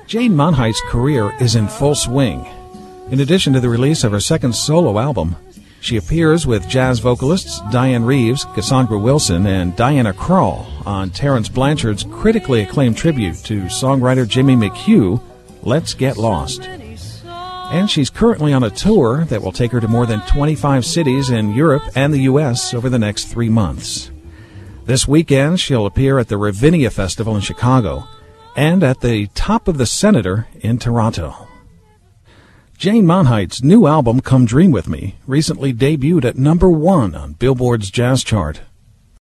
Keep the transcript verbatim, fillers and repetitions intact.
Jane Monheit's career is in full swing. In addition to the release of her second solo album, she appears with jazz vocalists Diane Reeves, Cassandra Wilson, and Diana Krall on Terence Blanchard's critically acclaimed tribute to songwriter Jimmy McHugh, Let's Get Lost. And she's currently on a tour that will take her to more than twenty-five cities in Europe and the U S over the next three months. This weekend, she'll appear at the Ravinia Festival in Chicago and at the Top of the Senator in Toronto. Jane Monheit's new album, Come Dream With Me, recently debuted at number one on Billboard's Jazz Chart.